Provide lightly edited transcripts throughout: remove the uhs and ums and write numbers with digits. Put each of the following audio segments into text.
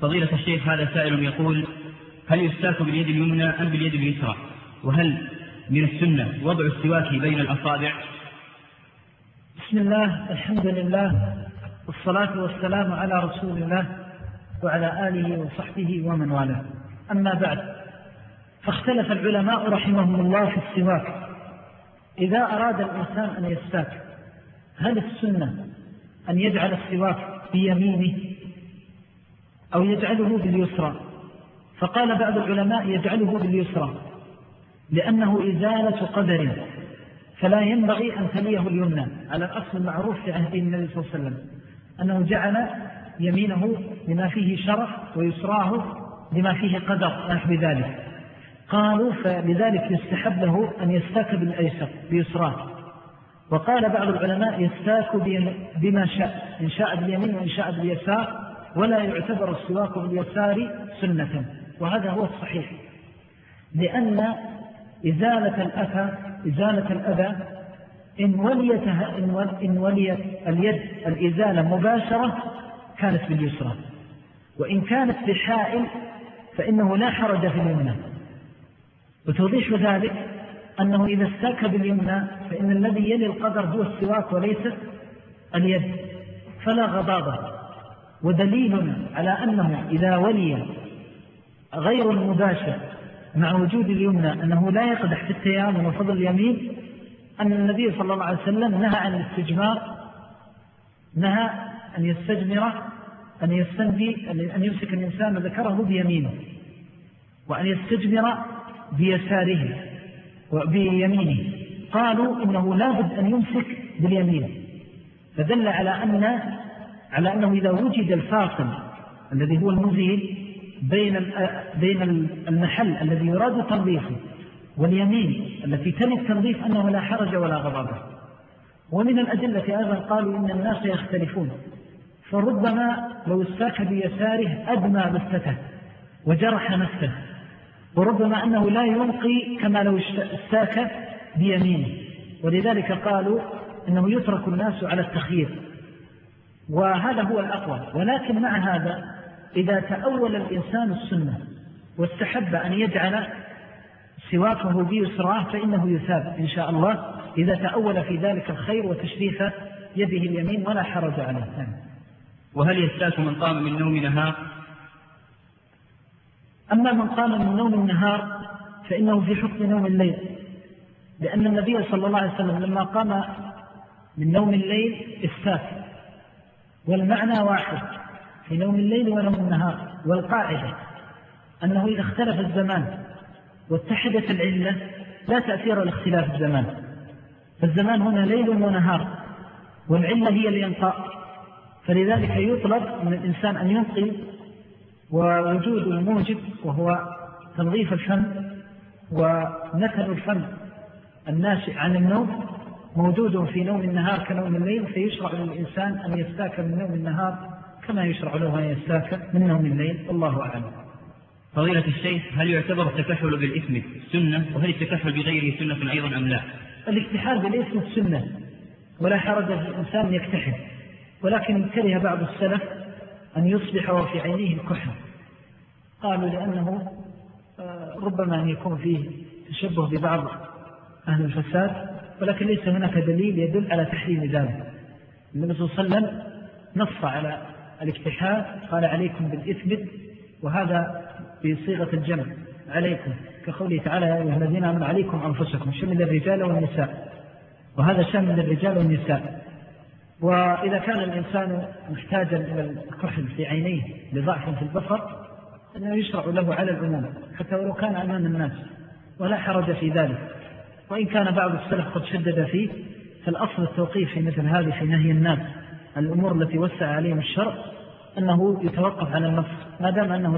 فضيلة الشيخ، هذا سائل يقول: هل يستاك باليد اليمنى أم باليد اليسرى؟ وهل من السنة وضع السواك بين الأصابع؟ بسم الله، الحمد لله، والصلاة والسلام على رسول الله وعلى آله وصحبه ومن والاه. أما بعد، فاختلف العلماء رحمهم الله في السواك. إذا أراد الإنسان أن يستاك، هل السنة أن يجعل السواك بيمينه أو يجعله باليسرى؟ فقال بعض العلماء يجعله باليسرى لأنه إزالة قدر، فلا ينبغي أن تليه اليمنى، على الأصل المعروف في عهد النبي صلى الله عليه وسلم أنه جعل يمينه بما فيه شرف ويسراه بما فيه قدر نحو ذلك. قالوا فلذلك يستحب له أن يستاك بالأيسر بيسراه. وقال بعض العلماء يستاك بما شاء، إن شاء باليمين وإن شاء باليسار، ولا يعتبر السواك باليسار سنة، وهذا هو الصحيح، لأن إزالة الأذى إن وليت اليد الإزالة مباشرة كانت باليسرى، وإن كانت بحائل فإنه لا حرج في اليمنى. وتوضيح ذلك أنه إذا استاك باليمنى فإن الذي يلي القدر هو السواك وليس اليد، فلا غضاضة. ودليلنا على أنه إذا ولي غير المباشر مع وجود اليمنى أنه لا يقدح في التيامن وفضل اليمين، أن النبي صلى الله عليه وسلم نهى عن الاستجمار، نهى أن يستجمر، أن يستنجي، أن يمسك الإنسان ذكره بيمينه، وأن يستجمر بيساره وبيمينه. قالوا إنه لا بد أن يمسك باليمين، فدل على أنه إذا وجد الفاصل الذي هو المزيل بين المحل الذي يراد تنظيفه واليمين التي تلي التنظيف أنه لا حرج ولا غضاضة. ومن الأدلة أيضا قالوا إن الناس يختلفون، فربما لو استاك بيساره أدمى مسته وجرح نفسه، وربما أنه لا ينقي كما لو استاك بيمينه، ولذلك قالوا أنه يترك الناس على التخيير، وهذا هو الأقوى. ولكن مع هذا إذا تأول الإنسان السنة واستحب أن يجعل سواكه بيسراه فإنه يثاب إن شاء الله إذا تأول في ذلك الخير وتشريف يده اليمين، ولا حرج عليه. وهل يستاك من قام من نوم نهار؟ أما من قام من نوم النهار فإنه في حكم نوم الليل، لأن النبي صلى الله عليه وسلم لما قام من نوم الليل استاك، والمعنى واحد في نوم الليل ونوم النهار. والقاعدة أنه إذا اختلف الزمان واتحدت العلة لا تأثير لاختلاف الزمان، فالزمان هنا ليل ونهار، والعلة هي الينقاء، فلذلك يطلب من الإنسان أن ينقي، ووجود الموجب وهو تنظيف الفم ونتن الفم الناشئ عن النوم موجود في نوم النهار كنوم الليل، فيشرع للإنسان أن يستاك من نوم النهار كما يشرع له أن يستاك من نوم الليل، والله أعلم. فضيلة الشيخ، هل يعتبر التكحل بالإثم سنة؟ وهل التكحل بغيره سنة أيضا أم لا؟ الاكتحال بالإثم سنة، ولا حرج في الإنسان يكتحل، ولكن كره بعض السلف أن يصبح وفي عينيه الكحل، قالوا لأنه ربما أن يكون فيه تشبه ببعض أهل الفساد، ولكن ليس هناك دليل يدل على تحريم ذلك. النبي صلى الله عليه وسلم نص على الاكتحال، قال عليكم بالإثم، وهذا بصيغة الجمع عليكم، كقوله تعالى يا أيها الذين آمنوا عليكم أنفسكم، شمل الرجال والنساء، وهذا شامل الرجال والنساء. وإذا كان الإنسان محتاجا إلى الكحل في عينيه لضعف في البصر أنه يشرع له على العموم حتى ولو كان أمام الناس، ولا حرج في ذلك. وإن كان بعض السلف قد شدد فيه، فالأصل التوقيف في مثل هذه في نهي الناس الأمور التي وسع عليهم الشرع أنه يتوقف على النص، ما دام أنه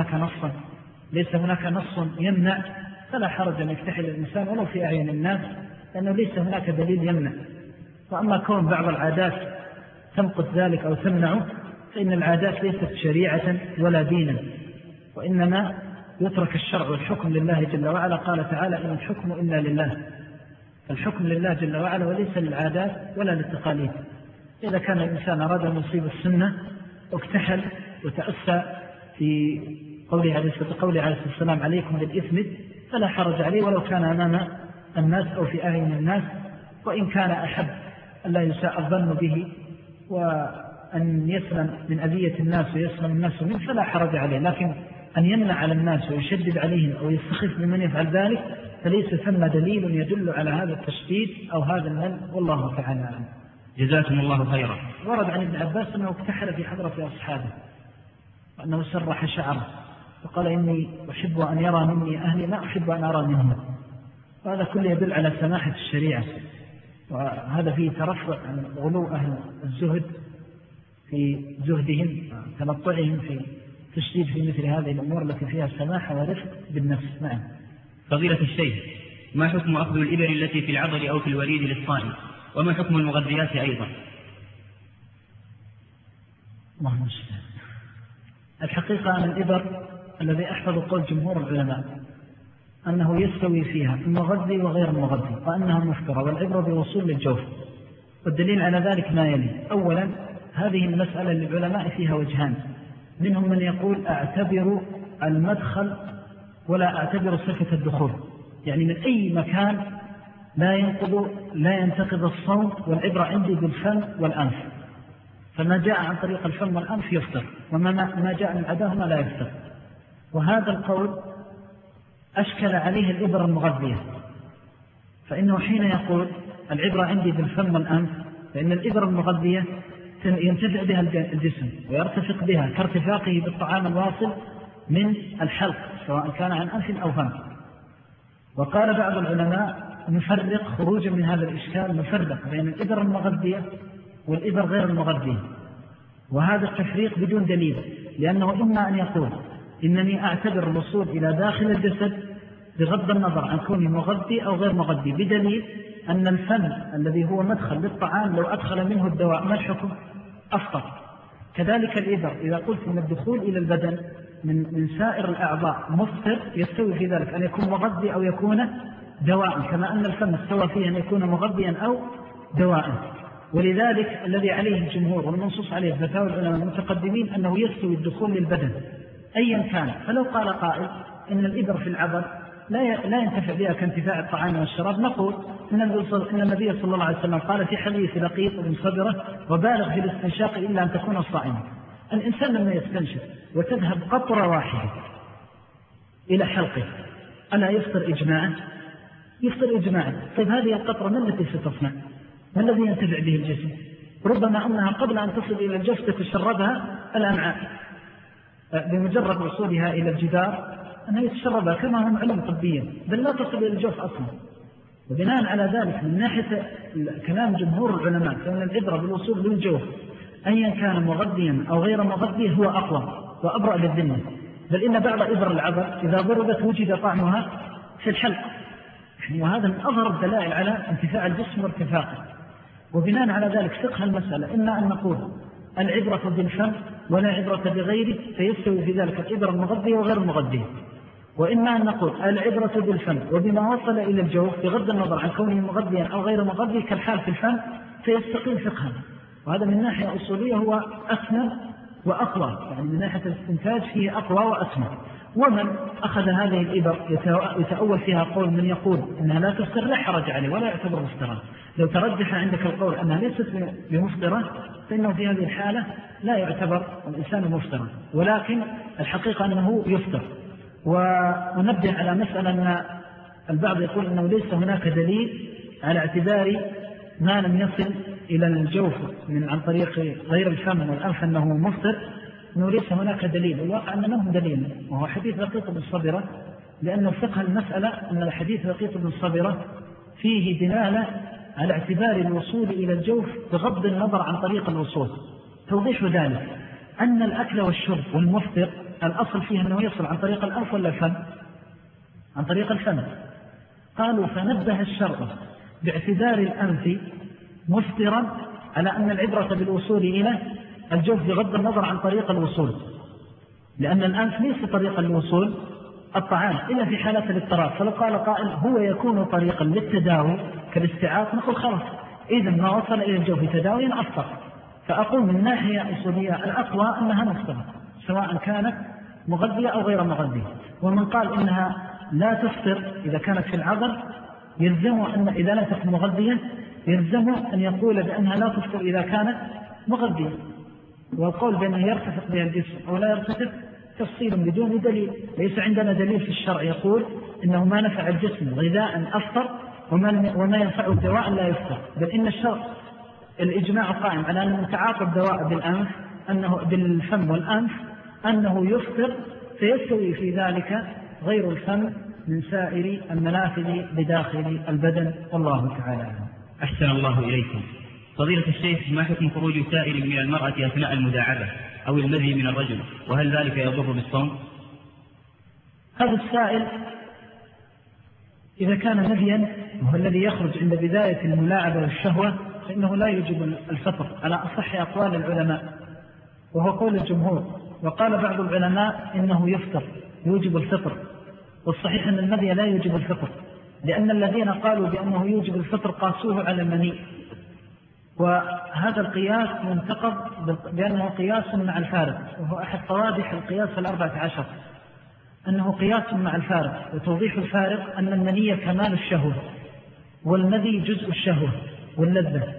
ليس هناك نص يمنع، فلا حرج أن يكتحل الإنسان ولو في أعين الناس، لأنه ليس هناك دليل يمنع. وأما كون بعض العادات تنقض ذلك أو تمنعه، فإن العادات ليست شريعة ولا دينا، وإنما يترك الشرع والحكم لله جل وعلا. قال تعالى إن الحكم إلا لله، الحكم لله جل وعلا وليس للعادات ولا للتقاليد. إذا كان الإنسان أراد أن يصيب السنة واكتحل وتأسى في قوله عليه الصلاة والسلام عليكم بالإثم فلا حرج عليه ولو كان أمام الناس أو في أعين الناس، وإن كان أحب أن لا يساء الظن به وأن يسلم من أذية الناس ويسلم الناس منه فلا حرج عليه. لكن أن يمنع على الناس ويشدد عليهم أو يستخف بمن يفعل ذلك فليس ثم دليل يدل على هذا التشديد أو هذا المنع، والله تعالى أعلم. جزاكم الله خيرا. ورد عن ابن عباس أنه اكتحل في حضرة أصحابه وأنه سرح شعره وقال إني أحب أن يرى مني أهلي ما أحب أن أرى منهم، وهذا كله يدل على سماحة الشريعة، وهذا فيه ترفع عن غلو أهل الزهد في زهدهم وتنطعهم في تشديد في مثل هذه الأمور التي فيها سماحة ورفق بالنفس. نعم. فضيلة الشيخ، ما حكم أخذ الإبر التي في العضل أو في الوريد للصائم؟ وما حكم المغذيات أيضا؟ الله المستعان. الحقيقة أن الإبر الذي أحفظ قول جمهور العلماء أنه يستوي فيها المغذي وغير المغذي وأنها مفكرة، والعبرة بوصول للجوف. والدليل على ذلك ما يلي. أولا، هذه المسألة للعلماء فيها وجهان، منهم من يقول أعتبر المدخل ولا أعتبر صفة الدخول، يعني من أي مكان لا ينتقض الصوم، والعبرة عندي بالفم والأنف، فما جاء عن طريق الفم والأنف يفطر، وما جاء من عداهما لا يفطر. وهذا القول أشكل عليه الإبرة المغذية، فإنه حين يقول العبرة عندي بالفم والأنف فإن الإبرة المغذية ينتفع بها الجسم ويرتفق بها كارتفاقه بالطعام الواصل من الحلق سواء كان عن أنف أو فم. وقال بعض العلماء نفرق خروجا من هذا الإشكال، نفرق بين الإبرة المغذية والإبر غير المغذية، وهذا التفريق بدون دليل، لأنه إما أن يقول إنني أعتبر الوصول إلى داخل الجسد بغض النظر عن كونه مغذي أو غير مغذي، بدليل أن الفم الذي هو مدخل للطعام لو أدخل منه الدواء ما الحكم؟ أفطر. كذلك الإبر إذا قلت إن الدخول إلى البدن من سائر الأعضاء مفطر، يستوي في ذلك أن يكون مغذي أو يكون دواء، كما أن الفم استوى فيه أن يكون مغذيا أو دواء. ولذلك الذي عليه الجمهور والمنصوص عليه فتاوى العلماء المتقدمين أنه يستوي الدخول للبدن أيا كان. فلو قال قائل إن الإبر في العضل لا ينتفع بها كانتفاع الطعام والشراب، نقول إن النبي صلى الله عليه وسلم قال في حديث لقيط بن صبرة وبالغ في الاستنشاق إلا أن تكون صائما. الإنسان لما يستنشق وتذهب قطرة واحدة إلى حلقه ألا يفطر إجماعا؟ يفطر إجماعا. طيب هذه القطرة ما التي ستصنع؟ ما الذي ينتفع به الجسم؟ ربما أنها قبل أن تصل إلى الجوف تتشربها الأمعاء بمجرد وصولها إلى الجدار أنها يتشربها، كما هم علم طبيا، بل لا تصل إلى الجوف أصلا. وبناء على ذلك من ناحية كلام جمهور العلماء فإن العبرة بالوصول للجوف أيا كان مغذيا أو غير مغذي هو أقوى وأبرأ للذمة، بل إن بعض إبر العضل إذا ضربت وجد طعمها في الحلق، وهذا من أظهر الدلائل على انتفاع الجسم وارتفاقه. وبناء على ذلك فقه المسألة إما أن نقول العبرة بالفم ولا عبرة بغيره فيستوي في ذلك العبرة المغذية وغير المغذية، وإما أن نقول العبرة بالفم وبما وصل إلى الجوف بغض النظر عن كونه مغذيا أو غير مغذي كالحال في الفم فيستقيم فقها. وهذا من ناحية أصولية هو أسنى وأقوى، يعني من ناحية الاستنتاج فيه أقوى وأسنى. ومن أخذ هذه الإبر يتأول فيها قول من يقول أنها لا تفطر لا حرج عليه ولا يعتبر مفطرا. لو ترجح عندك القول أنها ليست بمفطرة فإنه في هذه الحالة لا يعتبر الإنسان مفطرا، ولكن الحقيقة أنه يفطر. ونبدأ على مسألة أن البعض يقول أنه ليس هناك دليل على اعتبار ما لم يصل إلى الجوف من عن طريق غير الفم والأنف أنه مفطر، أنه ليس هناك دليل. الواقع أن له دليل وهو حديث لقيط بن صبرة، لأن فقه المسألة أن الحديث لقيط بن صبرة فيه دلالة على اعتبار الوصول إلى الجوف بغض النظر عن طريق الوصول. توضيح ذلك أن الأكل والشرب والمفطر الأصل فيه أنه يصل عن طريق الأنف ولا الفم؟ عن طريق الفم. قالوا فنبه الشرع باعتبار الأنف مفطرا على أن العبرة بالوصول إلى الجوف بغض النظر عن طريق الوصول، لأن الأنف ليس طريقا لوصول الطعام إلا في حالة الاضطراب. فلو قال قائل هو يكون طريقا للتداوي كالاستعاق نقول خلاص إذا ما وصل إلى الجوف تداويا أفطر. فأقول من ناحية أصولية الأقوى أنها مفطرة سواء كانت مغذية أو غير مغذية. ومن قال إنها لا تفطر إذا كانت في العذر يلزمه أن إذا لا تكون مغذية يلزمه أن يقول بأنها لا تفطر إذا كانت مغذية. والقول بأنه يرتفق بها الجسم أو لا يرتفق تفصيل بدون دليل. ليس عندنا دليل في الشرع يقول إنه ما نفع الجسم غذاء أفطر وما ينفعه دواء لا يفطر، بل إن الشرع الإجماع قائم على أن متعاطى الدواء بالأنف أنه بالفم والأنف أنه يفطر، فيستوي في ذلك غير الفم من سائر المنافذ بداخل البدن. والله تعالى أعلم. أحسن الله إليكم. فضيلة الشيخ، ما حكم خروج سائل من المرأة أثناء المداعبة أو المذي من الرجل، وهل ذلك يضر بالصوم؟ هذا السائل إذا كان مذيا وهو الذي يخرج عند بداية الملاعبة والشهوة فإنه لا يجب الفطر على أصح أقوال العلماء، وهو قول الجمهور. وقال بعض العلماء إنه يفطر يوجب الفطر، والصحيح أن المذي لا يوجب الفطر، لأن الذين قالوا بأنه يوجب الفطر قاسوه على المني، وهذا القياس منتقض بأنه قياس مع الفارق، وهو أحد قوادح القياس 14 أنه قياس مع الفارق. وتوضيح الفارق أن المني كمال الشهوة والمذي جزء الشهوة واللذة،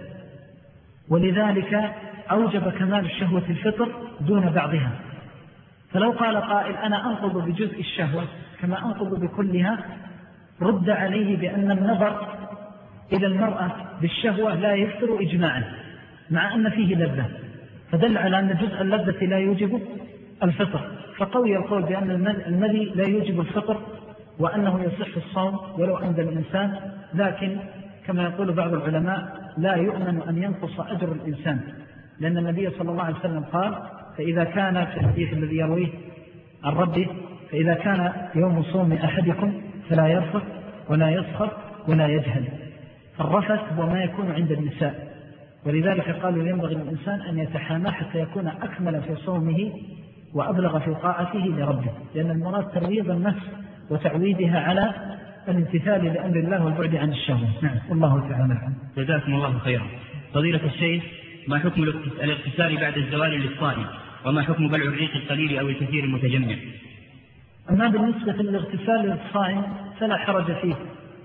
ولذلك أوجب كمال الشهوة الفطر دون بعضها. فلو قال قائل أنا أنقض بجزء الشهوة كما أنقض بكلها، رد عليه بأن النظر إلى المرأة بالشهوة لا يفطر إجماعا مع أن فيه لذة، فدل على أن جزء اللذة لا يوجب الفطر. فقوي القول بأن المذي لا يوجب الفطر وأنه يصح الصوم ولو أنزل الإنسان، لكن كما يقول بعض العلماء لا يؤمن أن ينقص أجر الإنسان، لأن النبي صلى الله عليه وسلم قال فإذا كان في الحديث الذي يرويه عن ربه فإذا كان يوم صوم أحدكم فلا يرفث ولا يسخر ولا يجهل. الرفث هو ما يكون عند النساء، ولذلك قالوا ينبغي للإنسان أن يتحامى حتى يكون أكمل في صومه وأبلغ في طاعته لربه، لأن المراد ترويض النفس وتعويدها على الامتثال لأمر الله والبعد عن الشهوة. نعم، والله تعالى. جزاكم الله خيرا. فضيلة الشيخ، ما حكم الاغتسال بعد الزوال للصائم، وما حكم بلع الريق القليل أو الكثير المتجمع؟ أما بالنسبة للاغتسال للصائم فلا حرج فيه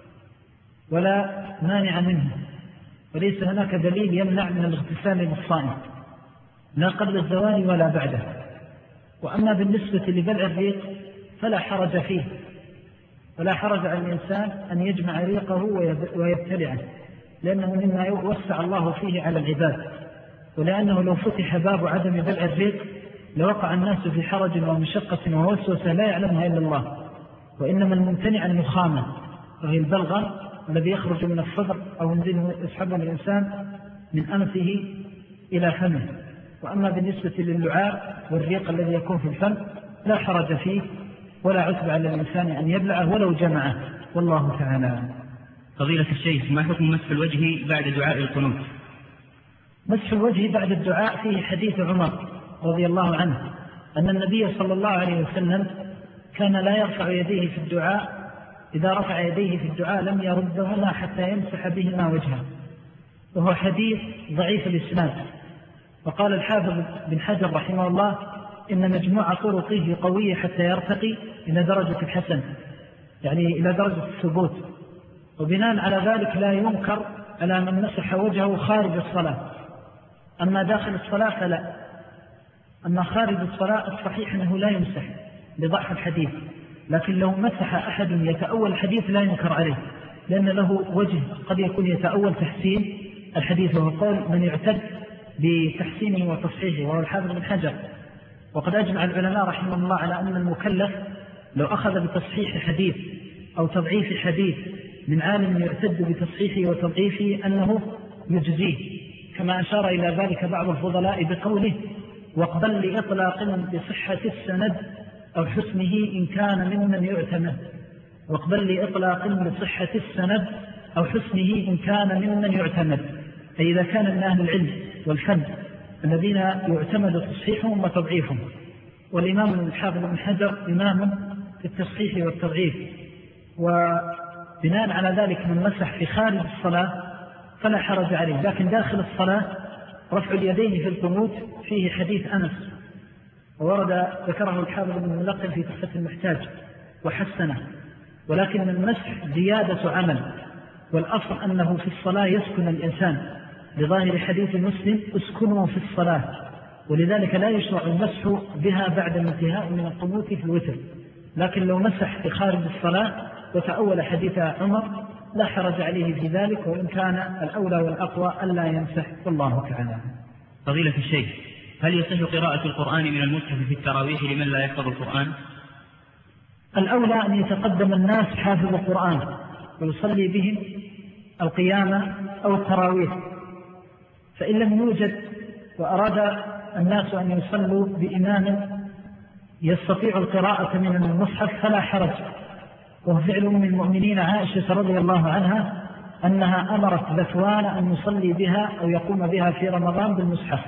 ولا مانع منه، وليس هناك دليل يمنع من الاغتسال للصائم لا قبل الزوال ولا بعده. وأما بالنسبة لبلع الريق فلا حرج فيه، ولا حرج على الإنسان أن يجمع ريقه ويبتلعه، لأنه مما يوسع الله فيه على العباد، ولأنه لو فتح باب عدم بلع الريق لوقع الناس في حرج ومشقة ووسوسة لا يعلمها إلا الله. وإنما الممتنع النخامة وهي البلغم الذي يخرج من الصدر أو يسحبه الإنسان من أنفه إلى فمه. وأما بالنسبة للعاء والريق الذي يكون في الفم لا حرج فيه ولا عتب على الإنسان أن يبلعه ولو جمعه، والله تعالى. فضيلة الشيخ، ما حكم مسح الوجه بعد دعاء القنوت؟ مسح الوجه بعد الدعاء فيه حديث عمر رضي الله عنه أن النبي صلى الله عليه وسلم كان لا يرفع يديه في الدعاء، إذا رفع يديه في الدعاء لم يردهما حتى يمسح بهما وجهه، وهو حديث ضعيف الإسناد. وقال الحافظ بن حجر رحمه الله إن مجموع طرقه قوية حتى يرتقي إلى درجة الحسن، يعني إلى درجة الثبوت، وبناء على ذلك لا ينكر على من مسح وجهه خارج الصلاة. أما داخل الصلاة فلا، أما خارج الصلاة الصحيح أنه لا يمسح لضعف الحديث، لكن لو مسح أحد يتأول الحديث لا ينكر عليه، لأن له وجه قد يكون يتأول تحسين الحديث، وهو قول من يعتد بتحسينه وتصحيحه وهو الحافظ بن حجر. وقد أجمع العلماء رحمه الله على أن المكلف لو أخذ بتصحيح حديث أو تضعيف حديث من عالم يعتد بتصحيحه وتضعيفه أنه يجزيه، كما أشار إلى ذلك بعض الفضلاء بقوله واقبل لإطلاق بصحة السند أو حسنه إن كان ممن يعتمد. واقبل لإطلاق بصحة السند أو حسنه إن كان ممن يعتمد، أي إذا كان من أهل العلم والفن الذين يعتمد تصحيحهم وتضعيفهم. والإمام الحافظ بن حجر إمام في التصحيح والتضعيف، وبناء على ذلك من مسح في خارج الصلاة فلا حرج عليه، لكن داخل الصلاة رفع اليدين في القنوت فيه حديث أنس وورد ذكره الحافظ بن الملقن في تحفة المحتاج وحسنه، ولكن المسح زيادة عمل، والأصل أنه في الصلاة يسكن الإنسان لظاهر حديث مسلم اسكنوا في الصلاة، ولذلك لا يشرع المسح بها بعد الانتهاء من القنوت في الوتر. لكن لو مسح في خارج الصلاة وتأول حديث عمر لا حرج عليه في ذلك، وإن كان الأولى والأقوى ألا يمسح، والله تعالى. فضيلة الشيخ، هل يصح قراءة القرآن من المصحف في التراويح لمن لا يحفظ القرآن؟ الأولى أن يتقدم الناس حافظ القرآن ويصلي بهم القيامة أو التراويح، فإن لم يوجد وأراد الناس أن يصلوا بإمام يستطيع القراءة من المصحف فلا حرج، وهو فعل من المؤمنين عائشة رضي الله عنها أنها أمرت ذكوان أن يصلي بها أو يقوم بها في رمضان بالمصحف،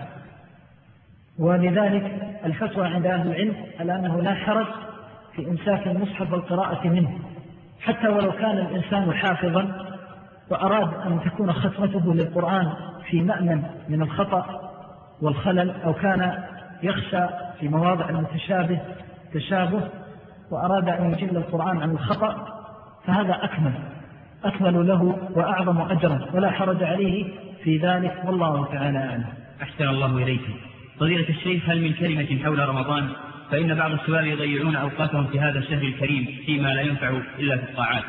ولذلك الفتوى عند أهل العلم على أنه لا حرج في إمساك المصحف والقراءة منه، حتى ولو كان الإنسان حافظا وأراد أن تكون ختمته للقرآن في مأمن من الخطأ والخلل، أو كان يخشى في مواضع المتشابه تشابه وأراد أن يجل القرآن عن الخطأ، فهذا أكمل له وأعظم أجرا، ولا حرج عليه في ذلك، والله تعالى أعلم. أحسن الله إليكم. فضيلة الشيخ، هل من كلمة حول رمضان؟ فإن بعض الشباب يضيعون أوقاتهم في هذا الشهر الكريم فيما لا ينفع إلا في الطاعات.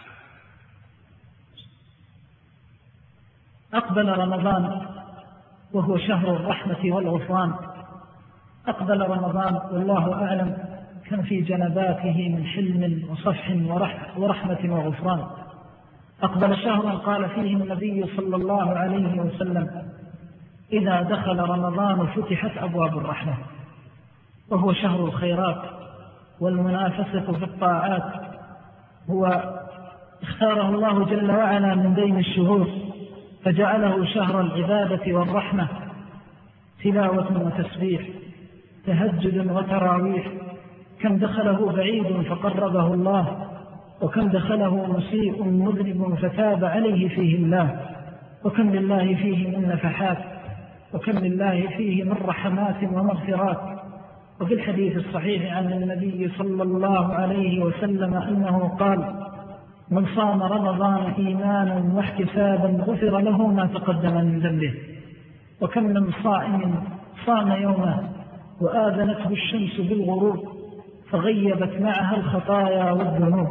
أقبل رمضان وهو شهر الرحمة والغفران، أقبل رمضان والله أعلم كان في جنباته من حلم وصفح ورحمة وغفران. أقبل شهر قال فيه النبي صلى الله عليه وسلم: إذا دخل رمضان فتحت أبواب الرحمة، وهو شهر الخيرات والمنافسة في الطاعات، هو اختاره الله جل وعلا من بين الشهور فجعله شهر العبادة والرحمة، تلاوة وتسبيح، تهجد وتراويح. كم دخله بعيد فقربه الله، وكم دخله مسيء مذنب فتاب عليه فيه الله، وكم لله فيه من نفحات، وكم لله فيه من رحمات ومغفرات. وفي الحديث الصحيح عن النبي صلى الله عليه وسلم أنه قال: من صام رمضان إيمانا واحتسابا غفر له ما تقدم من ذنبه. وكم من صائم صام يومه وآذنته الشمس بالغروب فغيبت معها الخطايا والذنوب.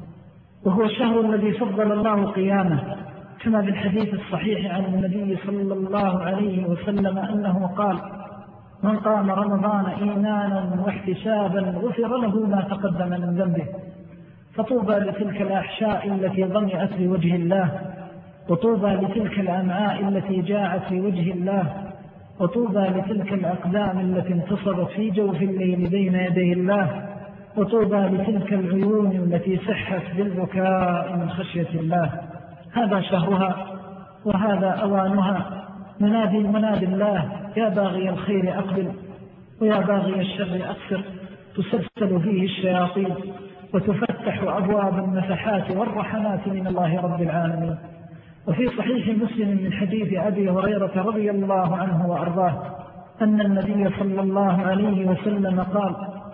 وهو الشهر الذي فضل الله قيامه، كما بالحديث الصحيح عن النبي صلى الله عليه وسلم أنه قال: من قام رمضان إيمانا واحتسابا غفر له ما تقدم من ذنبه. فطوبى لتلك الأحشاء التي ضمئت لوجه الله، وطوبى لتلك الأمعاء التي جاعت لوجه الله، وطوبى لتلك الأقدام التي انتصبت في جوف الليل بين يدي الله، وطوبى لتلك العيون التي سحت بالبكاء من خشية الله. هذا شهرها وهذا أوانها. منادي الله: يا باغي الخير أقبل ويا باغي الشر أقصر. تسلسل فيه الشياطين وتفتح أبواب النفحات والرحمات من الله رب العالمين. وفي صحيح مسلم من حديث أبي هريرة رضي الله عنه وأرضاه أن النبي صلى الله عليه وسلم قال: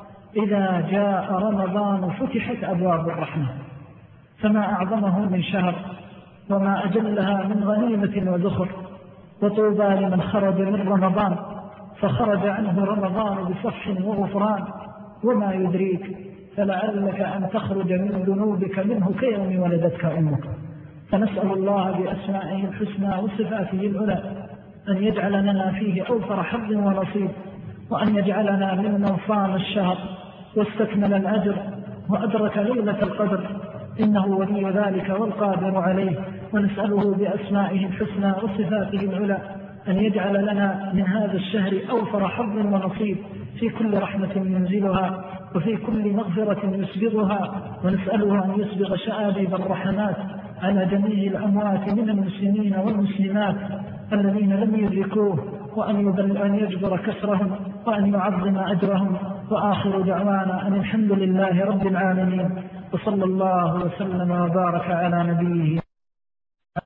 إذا جاء رمضان فتحت أبواب الرحمة. فما أعظمه من شهر وما أجلها من غنيمة وذخر. وطوبى لمن خرج من رمضان فخرج عنه رمضان بصفح وغفران، وما يدريك فلعلك أن تخرج من ذنوبك منه كيوم ولدتك أمك. فنسأل الله بأسمائه الحسنى وصفاته العلى أن يجعل لنا فيه أوفر حظ ونصيب، وأن يجعلنا ممن صام الشهر واستكمل الأجر وأدرك ليلة القدر، إنه ولي ذلك والقادر عليه. ونسأله بأسمائه الحسنى وصفاته العلى أن يجعل لنا من هذا الشهر أوفر حظ ونصيب في كل رحمة ينزلها وفي كل مغفرة يسبغها. ونسأله أن يسبغ شآبيب الرحمات على جميع الأموات من المسلمين والمسلمات الذين لم يدركوه، وأن يجبر كسرهم وأن يعظم أجرهم. وآخر دعوانا أن الحمد لله رب العالمين، وصلى الله وسلم وبارك على نبيه